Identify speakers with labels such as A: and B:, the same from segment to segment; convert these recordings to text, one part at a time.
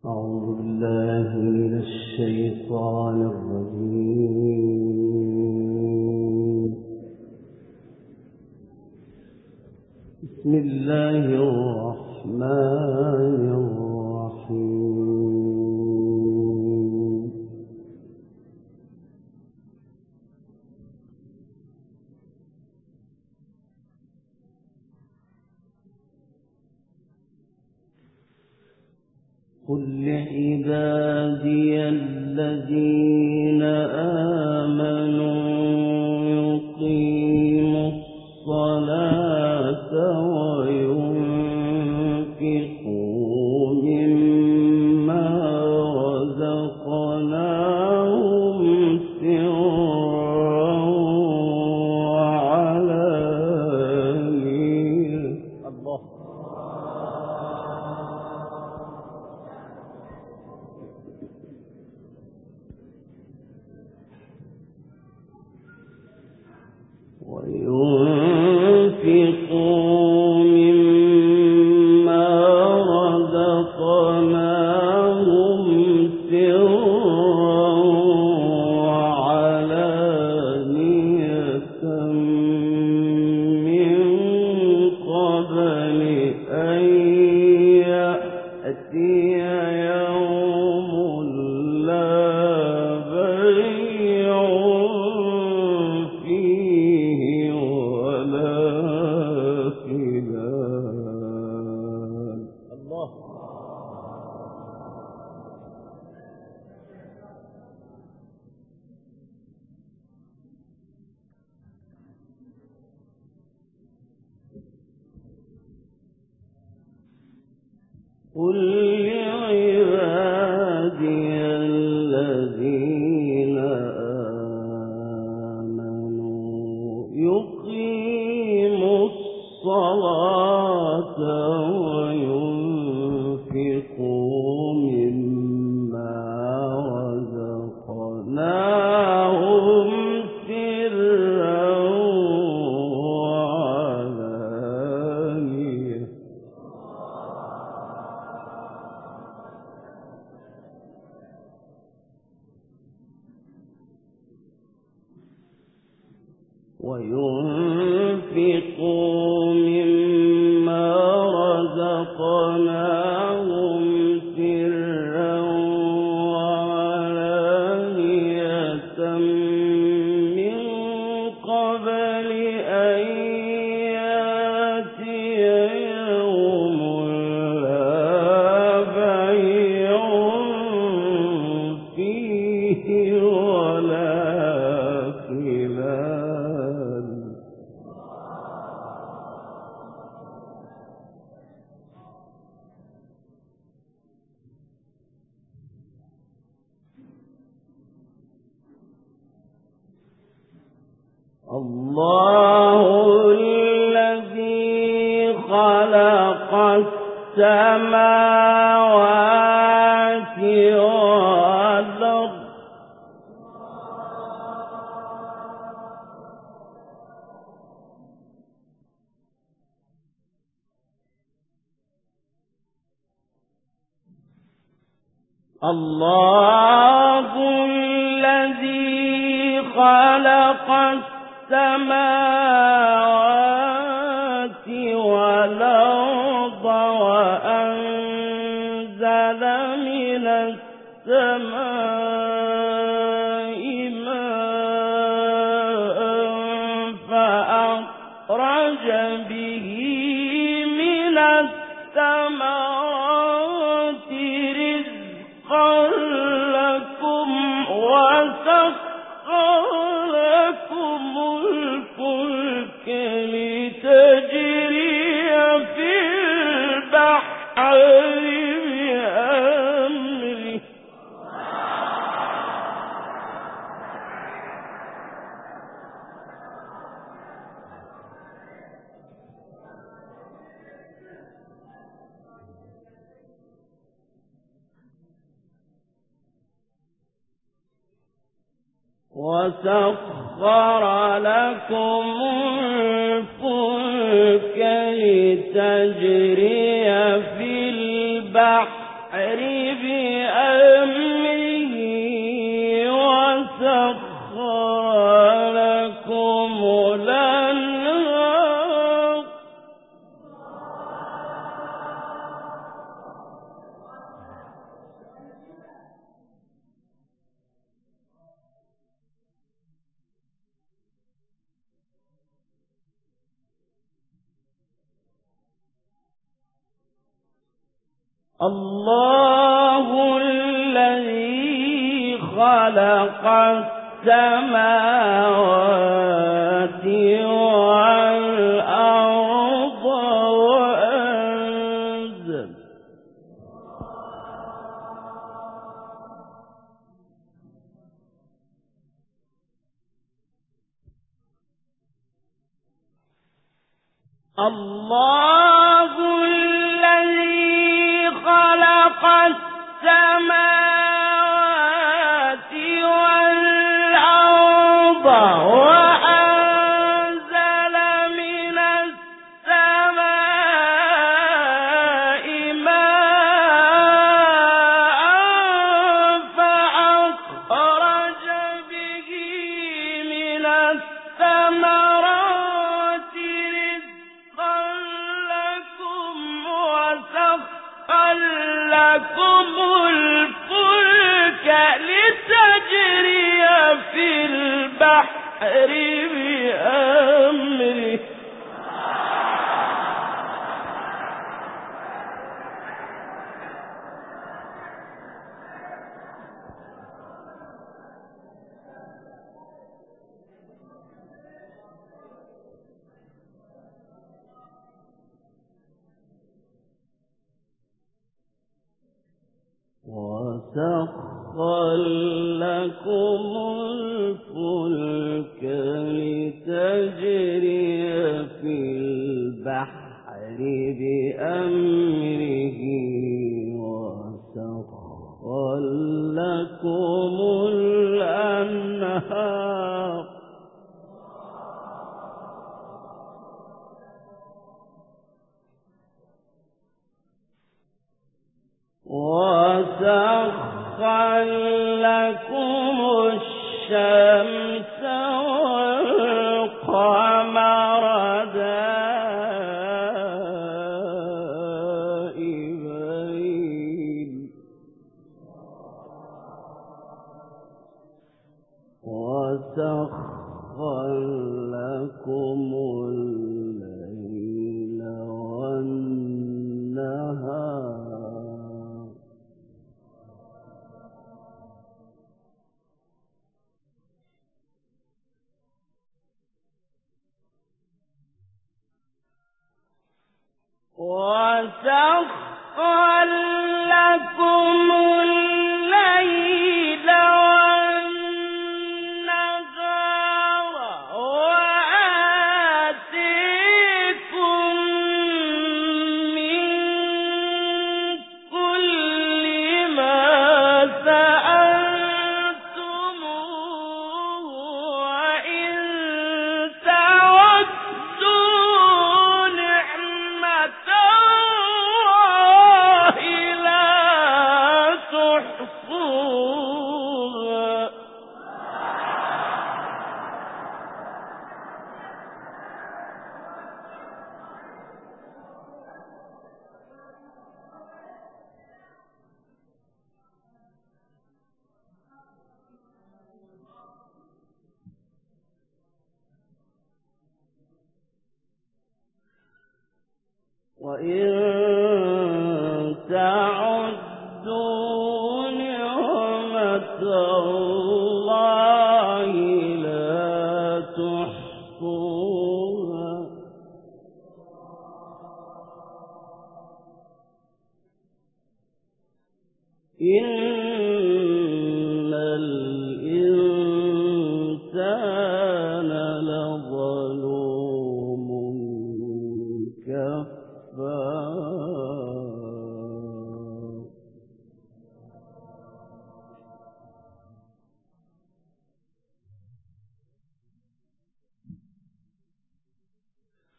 A: أعوذ بالله من الشيطان الرجيم. بسم الله الرحمن الرحيم. قل لعبادي الذين آمنوا يقيموا الصلاة وينفقوا مما رزقناهم سرا وعلانية. الله. وينفقوا مما رزقناهم سرا وعلانية من قبل أن يأتي يوم لا بيع فيه ولا خلال. الله. قل لعبادي الذين آمنوا يقيموا الصلاة وينفقوا مما رزقناهم سرا وعلانية. وينفقوا مما رزقناهم سرا وعلانية من قبل أن يأتي يوم لا بيع فيه ولا خلال. الله الذي خلق السماوات والأرض الله الذي خلق السماوات والأرض وأنزل من السماء ماء فأخرج به من الثمرات رزقا لكم وسخر لكم الفلك لتجري في البحر بأمره. وسخر لكم الفلك لتجري في البحر بأمره وسخر لكم الأنهار الله الذي خلق السماوات والأرض وأنزل الله الذي خلق السماوات والأرض وأنزل من السماء ماء فأخرج به من الثمرات رزقا لكم وسخر لكم الفلك لتجري في البحر بأمره وسخر لكم الفلك لتجري في البحر بأمره وسخر لكم الأنهار وسخر لكم الشمس والقمر دائبين وسخر لكم الليل والنهار وسخر لكم الليل والنهار وآتيكم من كل ما سألتموه وإن تعدوا نعمة الله لا تحصوها وإن تعدوا نعمة الله لا تحصوها إن الإنسان لظلوم كفار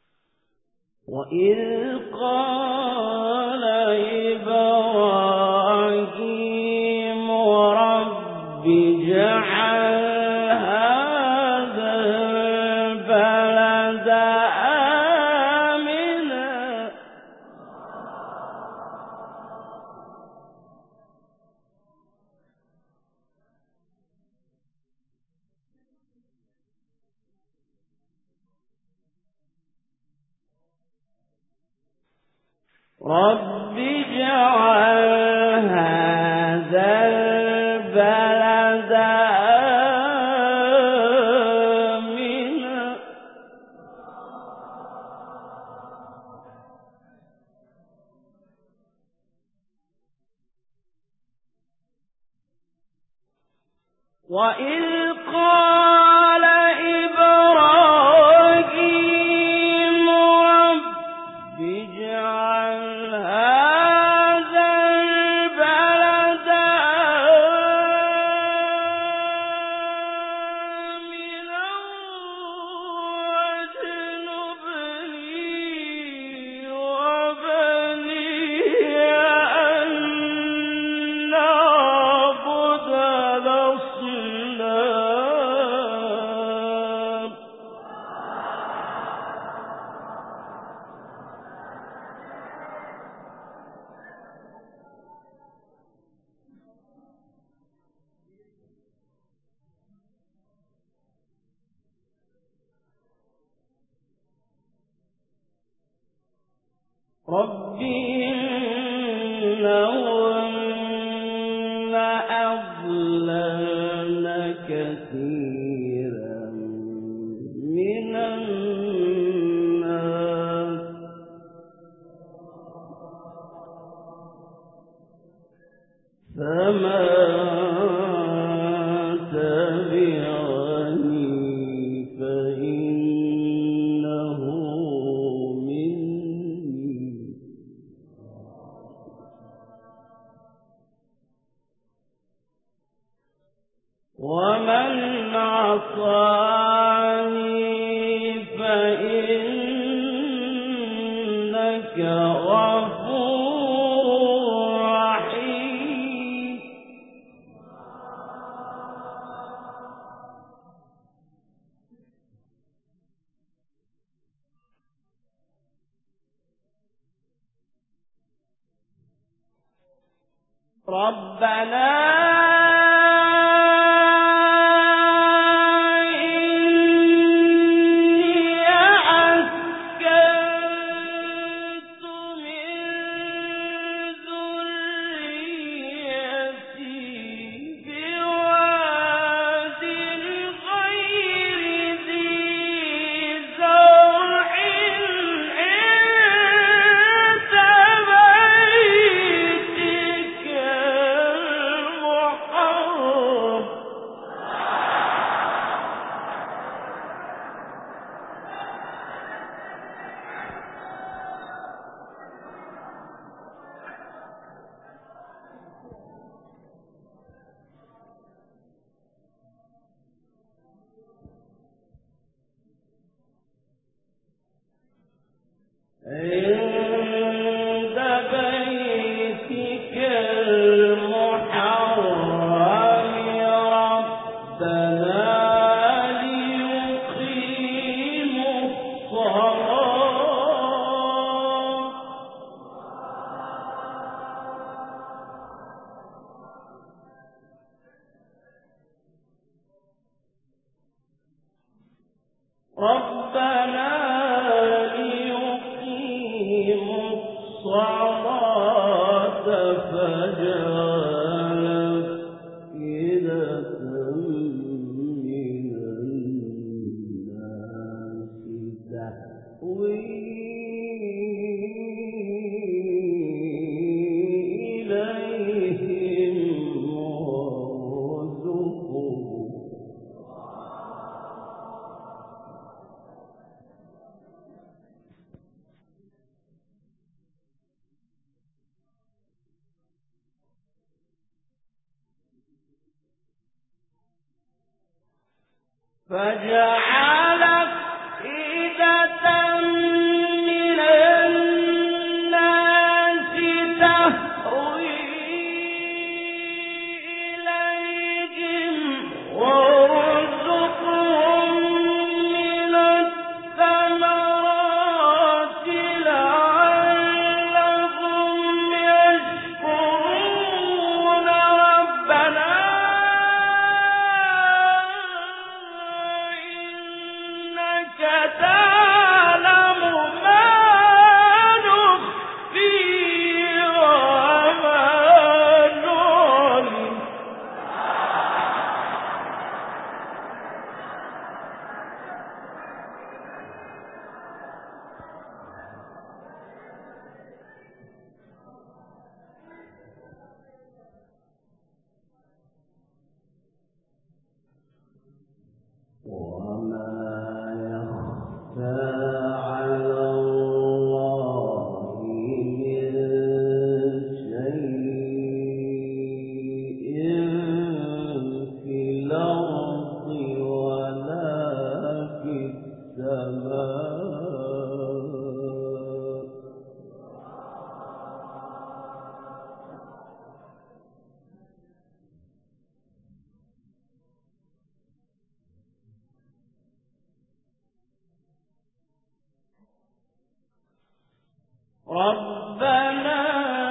A: وإذ قال إبراهيم رب اجعل هذا البلد آمنا وإذ قال إبراهيم رب اجعل هذا البلد آمنا واجنبني وبني أن نعبد الأصنام رب إنهن أضللن كثيرا من الناس فمن تبعني فإنه مني ومن عصاني فإنك غفور رحيم ربنا عند بيتك المحرم ربنا ليقيموا الصلاة ربنا ليقيموا الصلاة فاجعل أفئدة من الناس تهوي إليهم وارزقهم فجعل أفئدة من الناس تهوي إليهم وارزقهم من الثمرات لعلهم يشكرون ربنا ربنا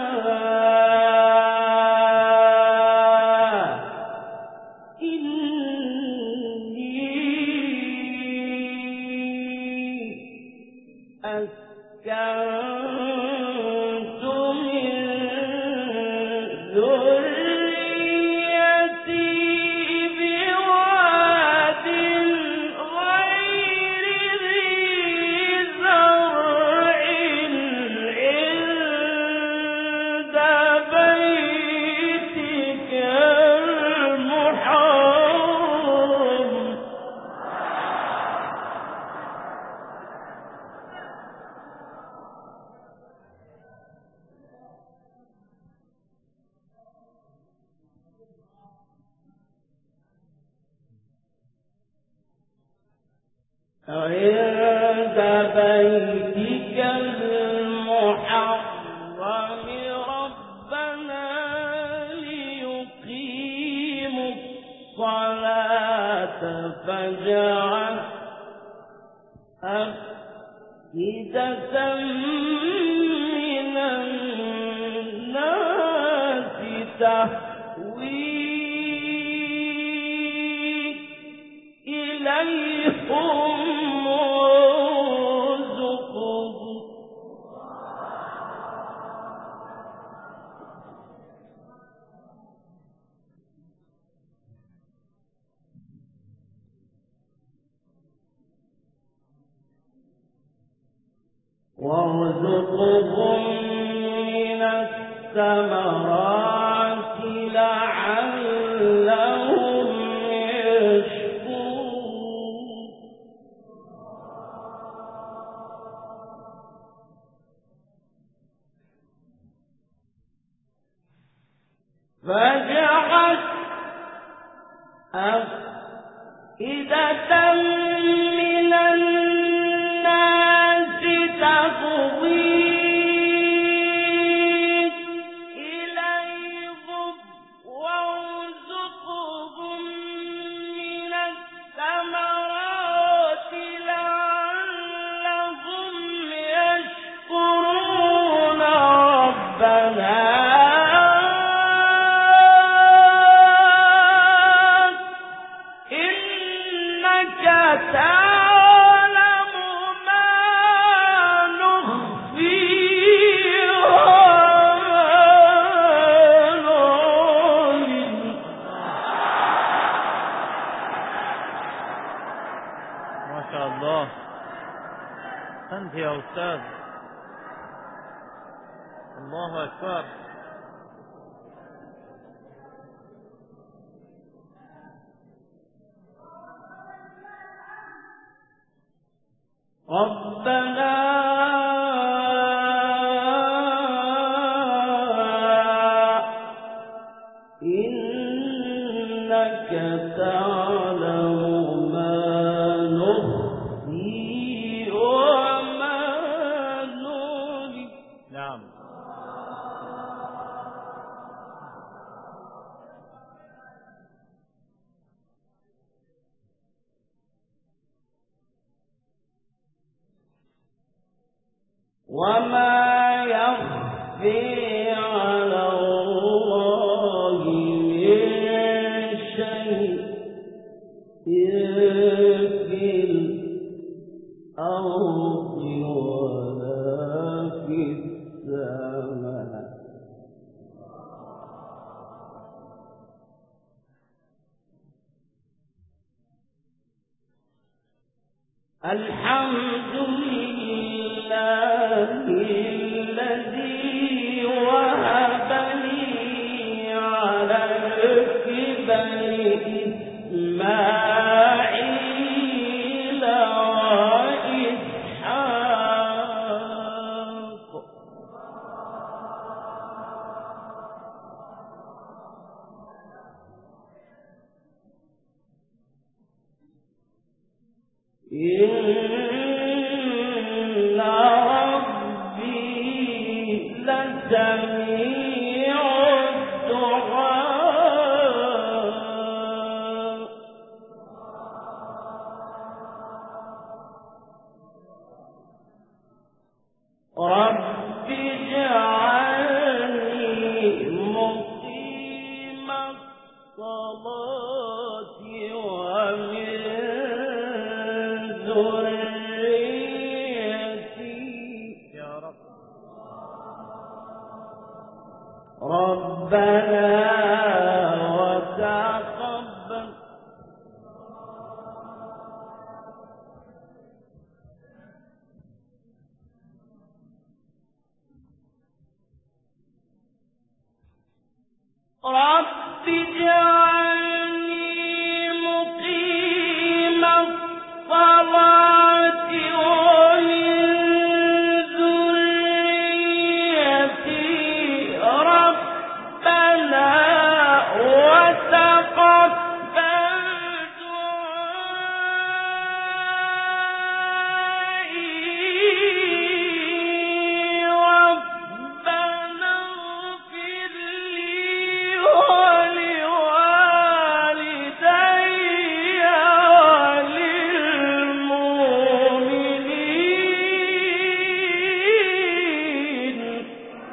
A: عند بيتك المحرم ربنا ليقيموا الصلاة فاجعل أفئدة من الناس تهوي إليهم وارزقهم من الثمرات لعلهم يشكرون فاجعل أفئدة من الناس تهوي إليهم وارزقهم من الثمرات لعلهم يشكرون ربنا إنك تعلم ما نخفي وما نعلن
B: ما شاء الله. أنت يا أستاذ. الله أكبر.
A: ربنا إنك تعلم ما نخفي وما نعلن
B: نعم.
A: وما يخفي على الله من شيء في الأرض ولا في السماء الحمد لله الذي وهب لي على الكبر إسماعيل وإسحاق إن ربي لسميع الدعاء رب الصلاة ومن ذريتي
B: يا رب.
A: ربنا وتقبل رب اجعلني مقيم الصلاة ومن ذريتي ربنا وتقبل دعائي ربنا اغفر لي ولوالدي وللمؤمنين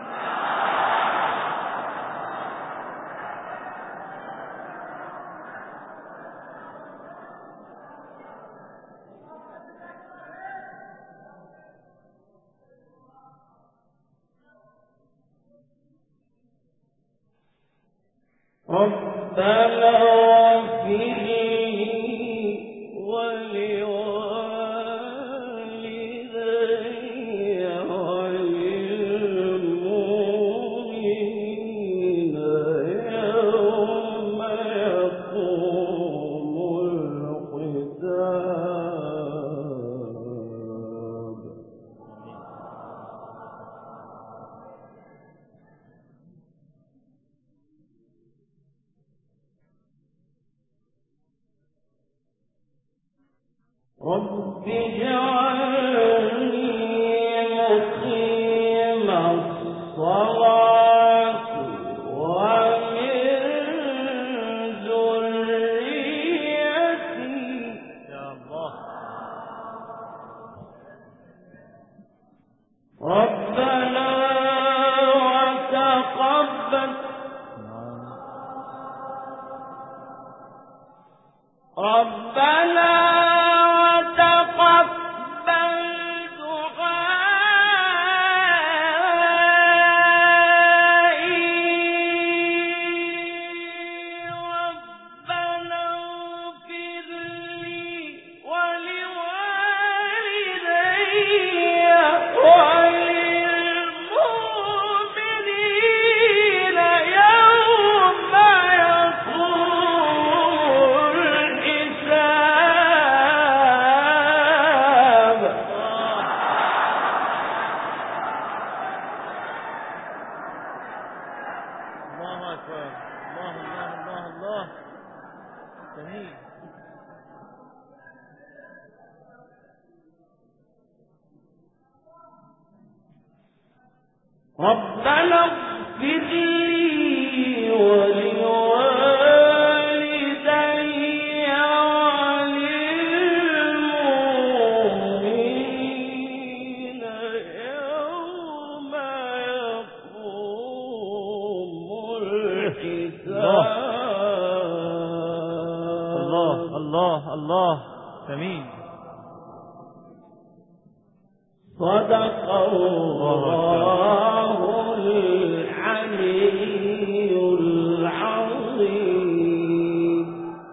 A: ربنا اغفر لي ولوالدي وللمؤمنين يوم يقوم الحساب رب اجعلني مقيم الصلاة ومن ذريتي
B: يا الله.
A: ربنا وتقبل ربنا وتقبل دعائي ربنا اغفر لي ولوالدي وللمؤمنين يوم يقوم الحساب
B: الله أكبر. الله الله الله الله. جميل.
A: ربنا اغفر لي ولوالدي وللمؤمنين يوم يقوم الحساب
B: الله الله الله. جميل.
A: صدق الله العلي العظيم